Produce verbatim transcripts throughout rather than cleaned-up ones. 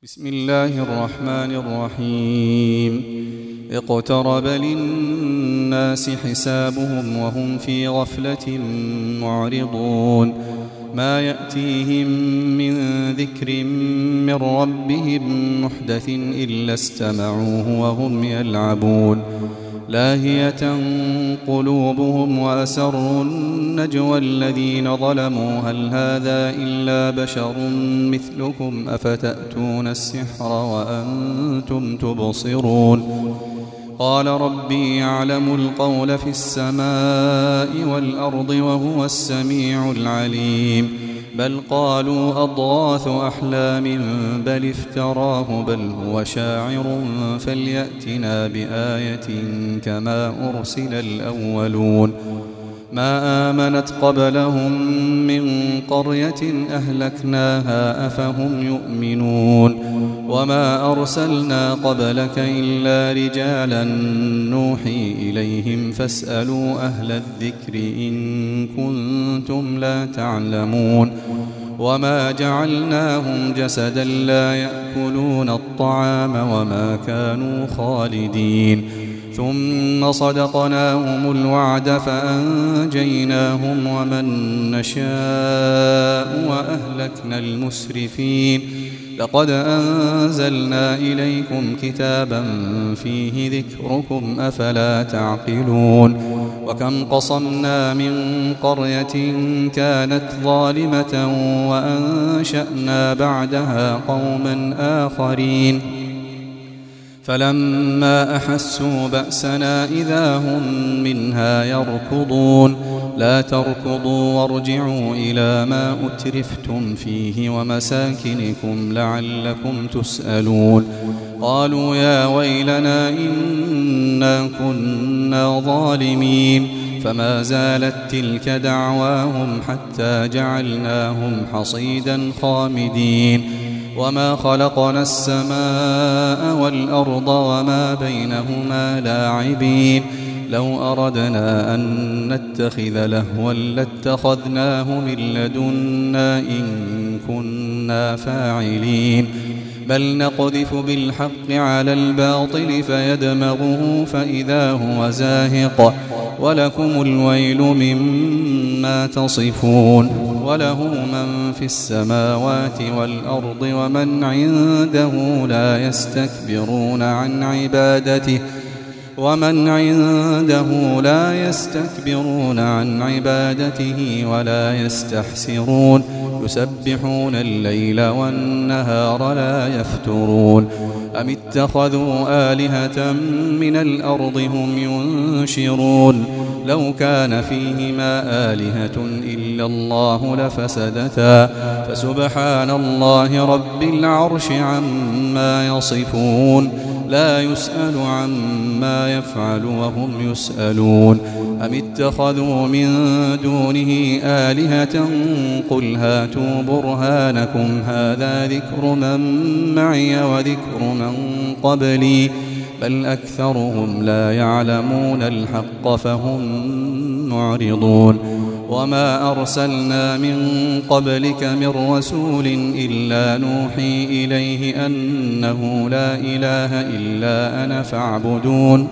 بسم الله الرحمن الرحيم. اقترب للناس حسابهم وهم في غفلة معرضون. ما يأتيهم من ذكر من ربهم محدث إلا استمعوه وهم يلعبون. لاهية قلوبهم وأسروا النجوى الذين ظلموا هل هذا إلا بشر مثلكم أفتأتون السحر وأنتم تبصرون. قال ربي يعلم القول في السماء والأرض وهو السميع العليم. بل قالوا أضغاث أحلام بل افتراه بل هو شاعر فليأتنا بآية كما أرسل الأولون. ما آمنت قبلهم من قرية أهلكناها أفهم يؤمنون. وما أرسلنا قبلك إلا رجالا نوحي إليهم فاسألوا أهل الذكر إن كنتم لا تعلمون. وما جعلناهم جسدا لا يأكلون الطعام وما كانوا خالدين. ثم صدقناهم الوعد فأنجيناهم ومن نشاء وأهلكنا المسرفين. لقد أنزلنا إليكم كتابا فيه ذكركم أفلا تعقلون. وكم قصمنا من قرية كانت ظالمة وأنشأنا بعدها قوما آخرين فلما أحسوا بأسنا إذا هم منها يركضون. لا تركضوا وارجعوا إلى ما أترفتم فيه ومساكنكم لعلكم تسألون. قالوا يا ويلنا إنا كنا ظالمين. فما زالت تلك دعواهم حتى جعلناهم حصيدا خامدين. وما خلقنا السماء والأرض وما بينهما لاعبين. لو أردنا أن نتخذ لهوا لاتخذناه من لدنا إن كنا فاعلين. بل نقذف بالحق على الباطل فيدمغه فإذا هو زاهق. ولكم الويل مما تصفون. وله من في السماوات والأرض ومن عنده لا يستكبرون عن عبادته ومن عنده لا يستكبرون عن عبادته ولا يستحسرون. يسبحون الليل والنهار لا يفترون. أم اتخذوا آلهة من الأرض هم ينشرون. لو كان فيهما آلهة إلا الله لفسدتا فسبحان الله رب العرش عما يصفون. لا يسأل عما يفعل وهم يسألون. أم اتخذوا من دونه آلهة قل هاتوا برهانكم هذا ذكر من معي وذكر من قبلي بل أكثرهم لا يعلمون الحق فهم معرضون. وما أرسلنا من قبلك من رسول إلا نوحي إليه أنه لا إله إلا أنا فاعبدون.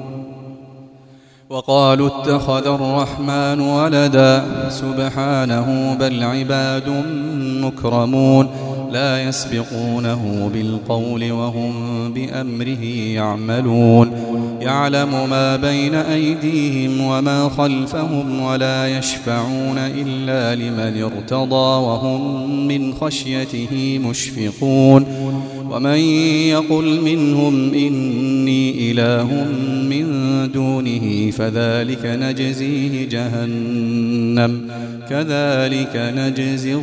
وقالوا اتخذ الرحمن ولدا سبحانه بل عباد مكرمون لا يسبقونه بالقول وهم بأمره يعملون. يعلم ما بين أيديهم وما خلفهم ولا يشفعون إلا لمن ارتضى وهم من خشيته مشفقون. ومن يقل منهم إني إله من دونه فذلك نجزيه جهنم كذلك نجزي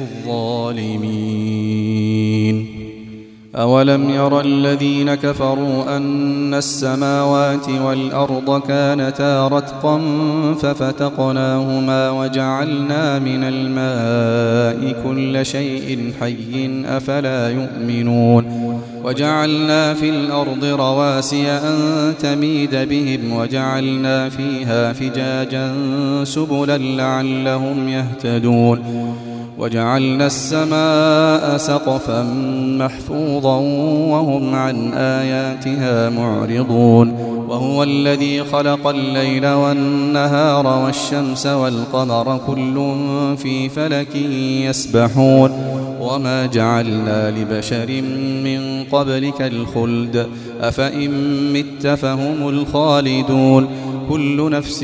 الظالمين. أولم ير الذين كفروا أن السماوات والأرض كانتا رتقا ففتقناهما وجعلنا من الماء كل شيء حي أفلا يؤمنون. وجعلنا في الأرض رواسي أن تميد بهم وجعلنا فيها فجاجا سبلا لعلهم يهتدون. وجعلنا السماء سقفا محفوظا وهم عن آياتها معرضون وهو الذي خلق الليل والنهار والشمس والقمر كل في فلك يسبحون وما جعلنا لبشر من قبلك الخلد أفإن مت فهم الخالدون كل نفس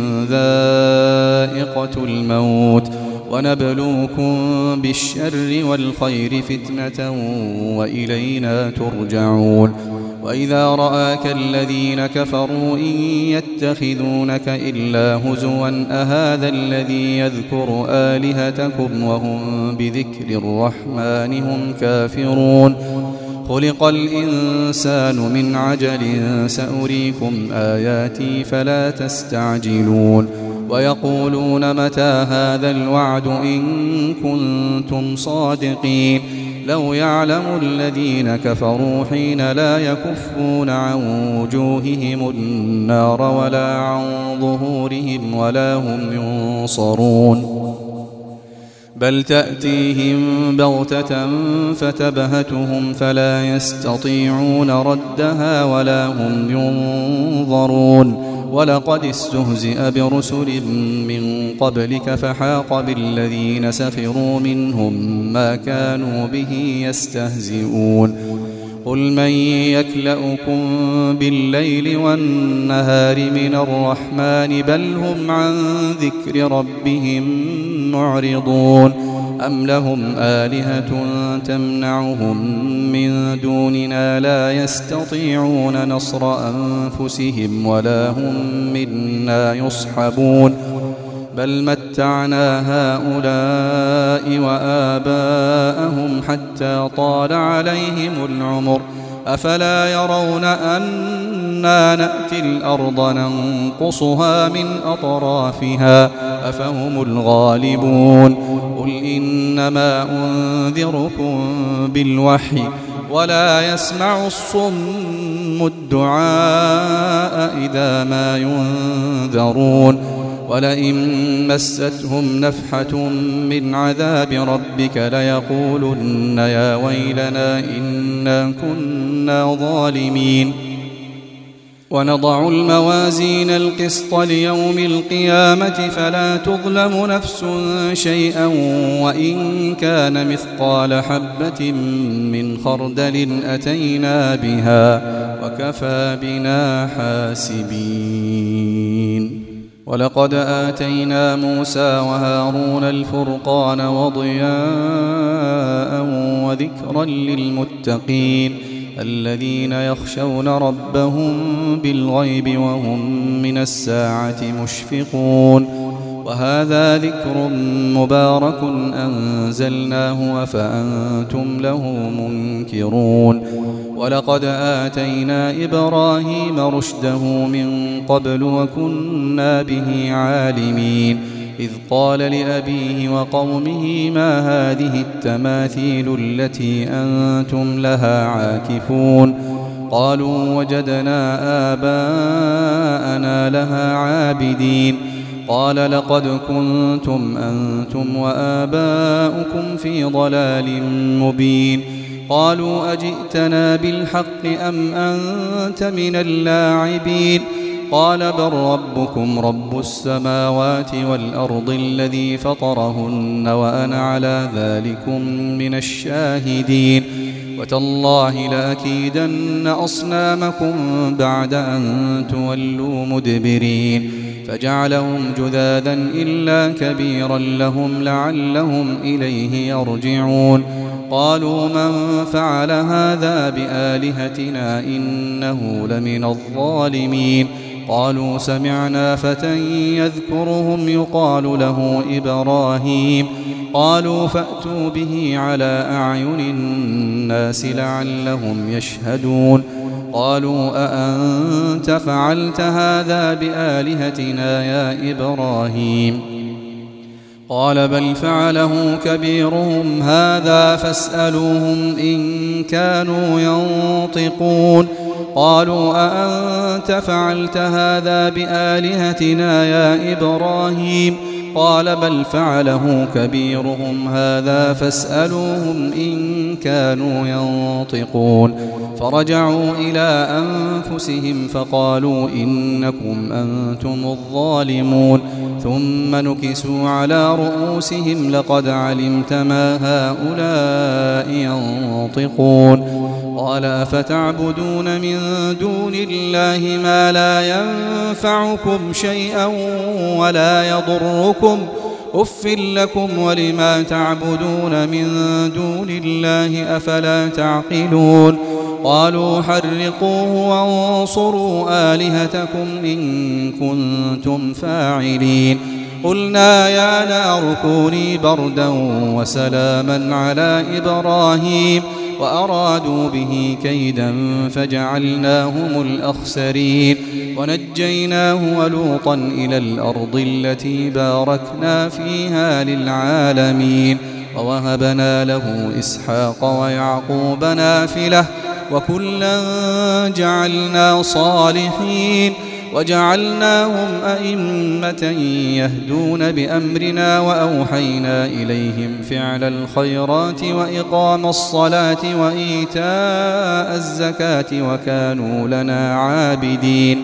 ذائقة الموت ونبلوكم بالشر والخير فتنة وإلينا ترجعون وإذا رآك الذين كفروا إن يتخذونك إلا هزوا أهذا الذي يذكر آلهتكم وهم بذكر الرحمن هم كافرون خلق الإنسان من عجل سأريكم آياتي فلا تستعجلون ويقولون متى هذا الوعد إن كنتم صادقين لو يعلم الذين كفروا حين لا يكفون عن وجوههم النار ولا عن ظهورهم ولا هم ينصرون بل تأتيهم بغتة فتبهتهم فلا يستطيعون ردها ولا هم ينظرون ولقد استهزئ برسل من قبلك فحاق بالذين سخروا منهم ما كانوا به يستهزئون قل من يكلؤكم بالليل والنهار من الرحمن بل هم عن ذكر ربهم معرضون أم لهم آلهة تمنعهم من دوننا لا يستطيعون نصر أنفسهم ولا هم منا يصحبون بل متعنا هؤلاء وآباءهم حتى طال عليهم العمر أفلا يرون أنا نأتي الأرض ننقصها من أطرافها أفهم الغالبون قل إنما أنذركم بالوحي ولا يسمع الصم الدعاء إذا ما ينذرون ولئن مستهم نفحة من عذاب ربك ليقولن يا ويلنا إنا كنا ظالمين ونضع الموازين القسط ليوم القيامة فلا تظلم نفس شيئا وإن كان مثقال حبة من خردل أتينا بها وكفى بنا حاسبين ولقد آتينا موسى وهارون الفرقان وضياء وذكرا للمتقين الذين يخشون ربهم بالغيب وهم من الساعة مشفقون وهذا ذكر مبارك أنزلناه فأنتم له منكرون ولقد آتينا إبراهيم رشده من قبل وكنا به عالمين إذ قال لأبيه وقومه ما هذه التماثيل التي أنتم لها عاكفون قالوا وجدنا آباءنا لها عابدين قال لقد كنتم أنتم وآباؤكم في ضلال مبين قالوا أجئتنا بالحق أم أنت من اللاعبين قال بل ربكم رب السماوات والأرض الذي فطرهن وأنا على ذلكم من الشاهدين وتالله لأكيدن أصنامكم بعد أن تولوا مدبرين فجعلهم جذاذا إلا كبيرا لهم لعلهم إليه يرجعون قالوا من فعل هذا بآلهتنا إنه لمن الظالمين قالوا سمعنا فتى يذكرهم يقال له إبراهيم قالوا فأتوا به على أعين الناس لعلهم يشهدون قالوا أأنت فعلت هذا بآلهتنا يا إبراهيم قال بل فعله كبيرهم هذا فاسألوهم إن كانوا ينطقون قالوا أأنت فعلت هذا بآلهتنا يا إبراهيم قال بل فعله كبيرهم هذا فاسألوهم إن كانوا ينطقون فرجعوا إلى أنفسهم فقالوا إنكم أنتم الظالمون ثم نكسوا على رؤوسهم لقد علمت ما هؤلاء ينطقون قال أفتعبدون من دون الله ما لا ينفعكم شيئا ولا يضركم أف لكم ولما تعبدون من دون الله أفلا تعقلون قالوا حرقوه وانصروا آلهتكم إن كنتم فاعلين قلنا يا نار كوني بردا وسلاما على إبراهيم وأرادوا به كيدا فجعلناهم الأخسرين ونجيناه ولوطا إلى الأرض التي باركنا فيها للعالمين ووهبنا له إسحاق ويعقوب نافلة وكلا جعلنا صالحين وجعلناهم أئمة يهدون بأمرنا وأوحينا إليهم فعل الخيرات وإقام الصلاة وإيتاء الزكاة وكانوا لنا عابدين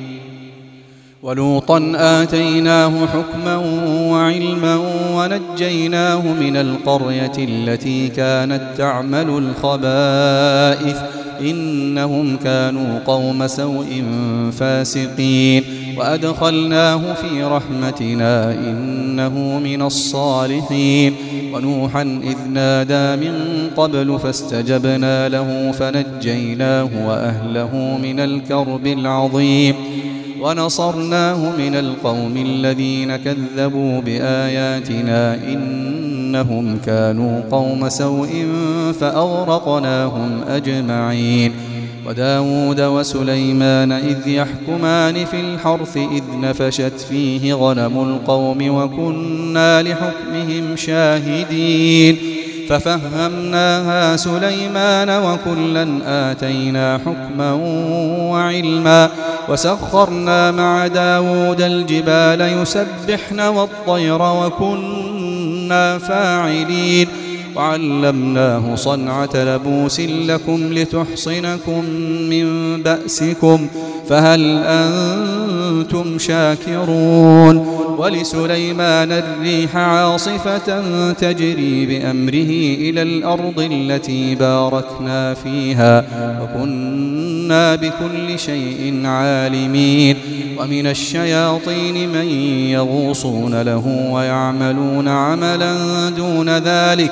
ولوطا آتيناه حكما وعلما ونجيناه من القرية التي كانت تعمل الخبائث إنهم كانوا قوم سوء فاسقين وأدخلناه في رحمتنا إنه من الصالحين ونوحا إذ نادى من قبل فاستجبنا له فنجيناه وأهله من الكرب العظيم ونصرناه من القوم الذين كذبوا بآياتنا إنهم كانوا قوم سوء فأغرقناهم أجمعين وداود وسليمان إذ يحكمان في الحرث إذ نفشت فيه غنم القوم وكنا لحكمهم شاهدين ففهمناها سليمان وكلا آتينا حكما وعلما وسخرنا مع داود الجبال يسبحن والطير وكنا فاعلين وعلمناه صنعة لبوس لكم لتحصنكم من بأسكم فهل أنتم شاكرون ولسليمان الريح عاصفة تجري بأمره إلى الأرض التي باركنا فيها وكنا بكل شيء عالمين ومن الشياطين من يغوصون له ويعملون عملا دون ذلك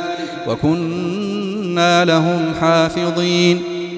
وكنا لهم حافظين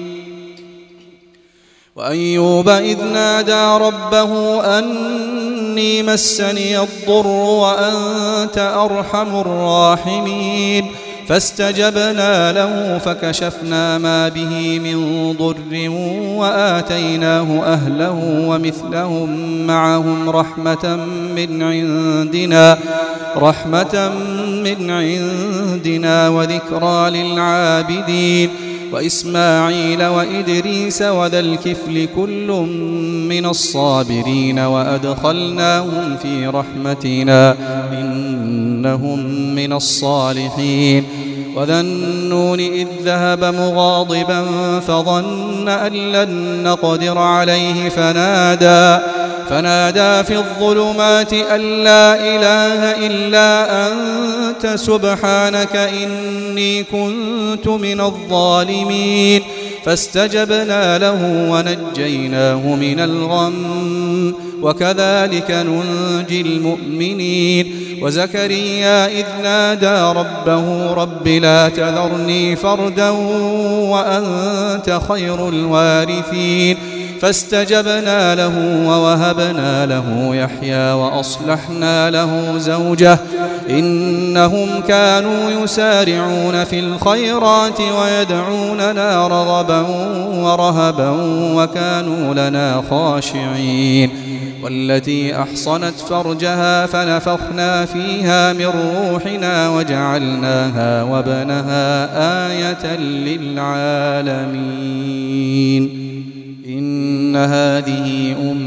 وأيوب إذ نادى ربه أني مسني الضر وأنت أرحم الراحمين فاستجبنا له فكشفنا ما به من ضر وآتيناه أهله ومثلهم معهم رحمة من عندنا رحمة من عندنا وذكرى للعابدين وإسماعيل وإدريس وذا الكفل كل من الصابرين وأدخلناهم في رحمتنا إنهم من الصالحين وذا النون إذ ذهب مغاضبا فظن أن لن نقدر عليه فنادى فنادى في الظلمات أن لا إله إلا أنت سبحانك إني كنت من الظالمين فاستجبنا له ونجيناه من الغم وكذلك ننجي المؤمنين وزكريا إذ نادى ربه رب لا تذرني فردا وأنت خير الوارثين فاستجبنا له ووهبنا له يحيى وأصلحنا له زوجه إنهم كانوا يسارعون في الخيرات ويدعوننا رغبا ورهبا وكانوا لنا خاشعين والتي أحصنت فرجها فنفخنا فيها من روحنا وجعلناها وابنها آية للعالمين إن هذه أمتكم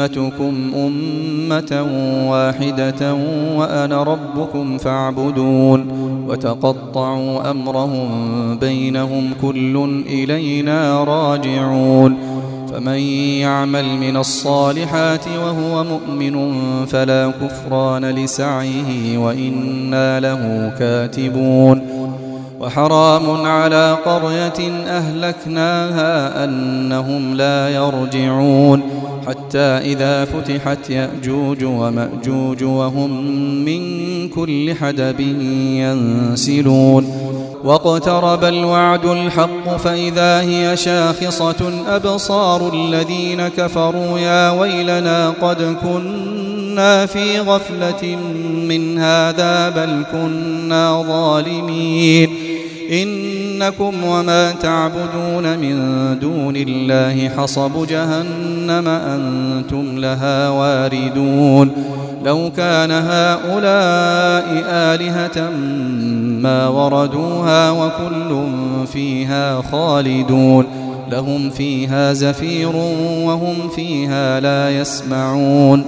أمتكم أمة واحدة وأنا ربكم فاعبدون وتقطعوا أمرهم بينهم كل إلينا راجعون فمن يعمل من الصالحات وهو مؤمن فلا كفران لسعيه وإنا له كاتبون وحرام على قرية أهلكناها أنهم لا يرجعون حتى إذا فتحت يأجوج ومأجوج وهم من كل حدب ينسلون واقترب الوعد الحق فإذا هي شاخصة أبصار الذين كفروا يا ويلنا قد كنا في غفلة من هذا بل كنا ظالمين إنكم وما تعبدون من دون الله حصب جهنم أنتم لها واردون لو كان هؤلاء آلهة ما وردوها وكل فيها خالدون لهم فيها زفير وهم فيها لا يسمعون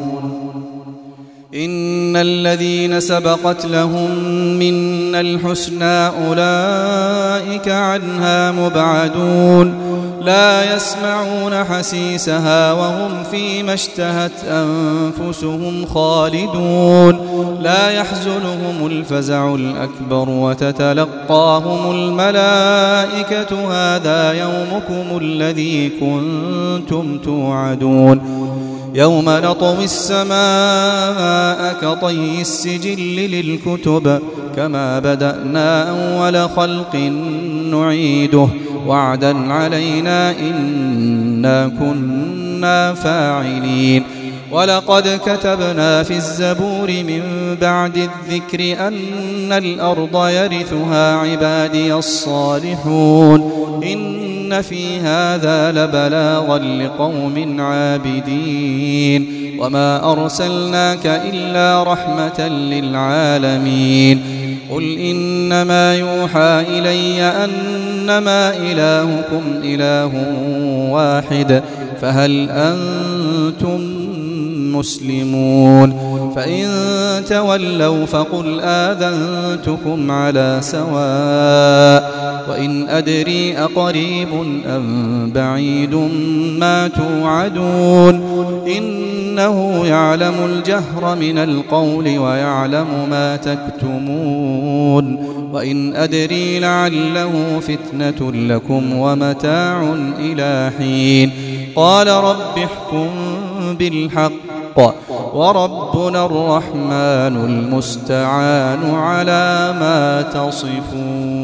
إن الذين سبقت لهم منا الحسنى أولئك عنها مبعدون لا يسمعون حسيسها وهم فيما اشتهت أنفسهم خالدون لا يحزنهم الفزع الأكبر وتتلقاهم الملائكة هذا يومكم الذي كنتم توعدون يوم نطوي السماء كطي السجل للكتب كما بدأنا أول خلق نعيده وعدا علينا إنا كنا فاعلين ولقد كتبنا في الزبور من بعد الذكر أن الأرض يرثها عبادي الصالحون إن في هذا لبلاغا لقوم عابدين وما أرسلناك إلا رحمة للعالمين قل إنما يوحى إلي أنما إلهكم إله واحد فهل أنتم مسلمون فإن تولوا فقل آذنتكم على سواء وإن أدري أقريب أم بعيد ما توعدون إنه يعلم الجهر من القول ويعلم ما تكتمون وإن أدري لعله فتنة لكم ومتاع إلى حين قال رب احكم بالحق وربنا الرحمن المستعان على ما تصفون.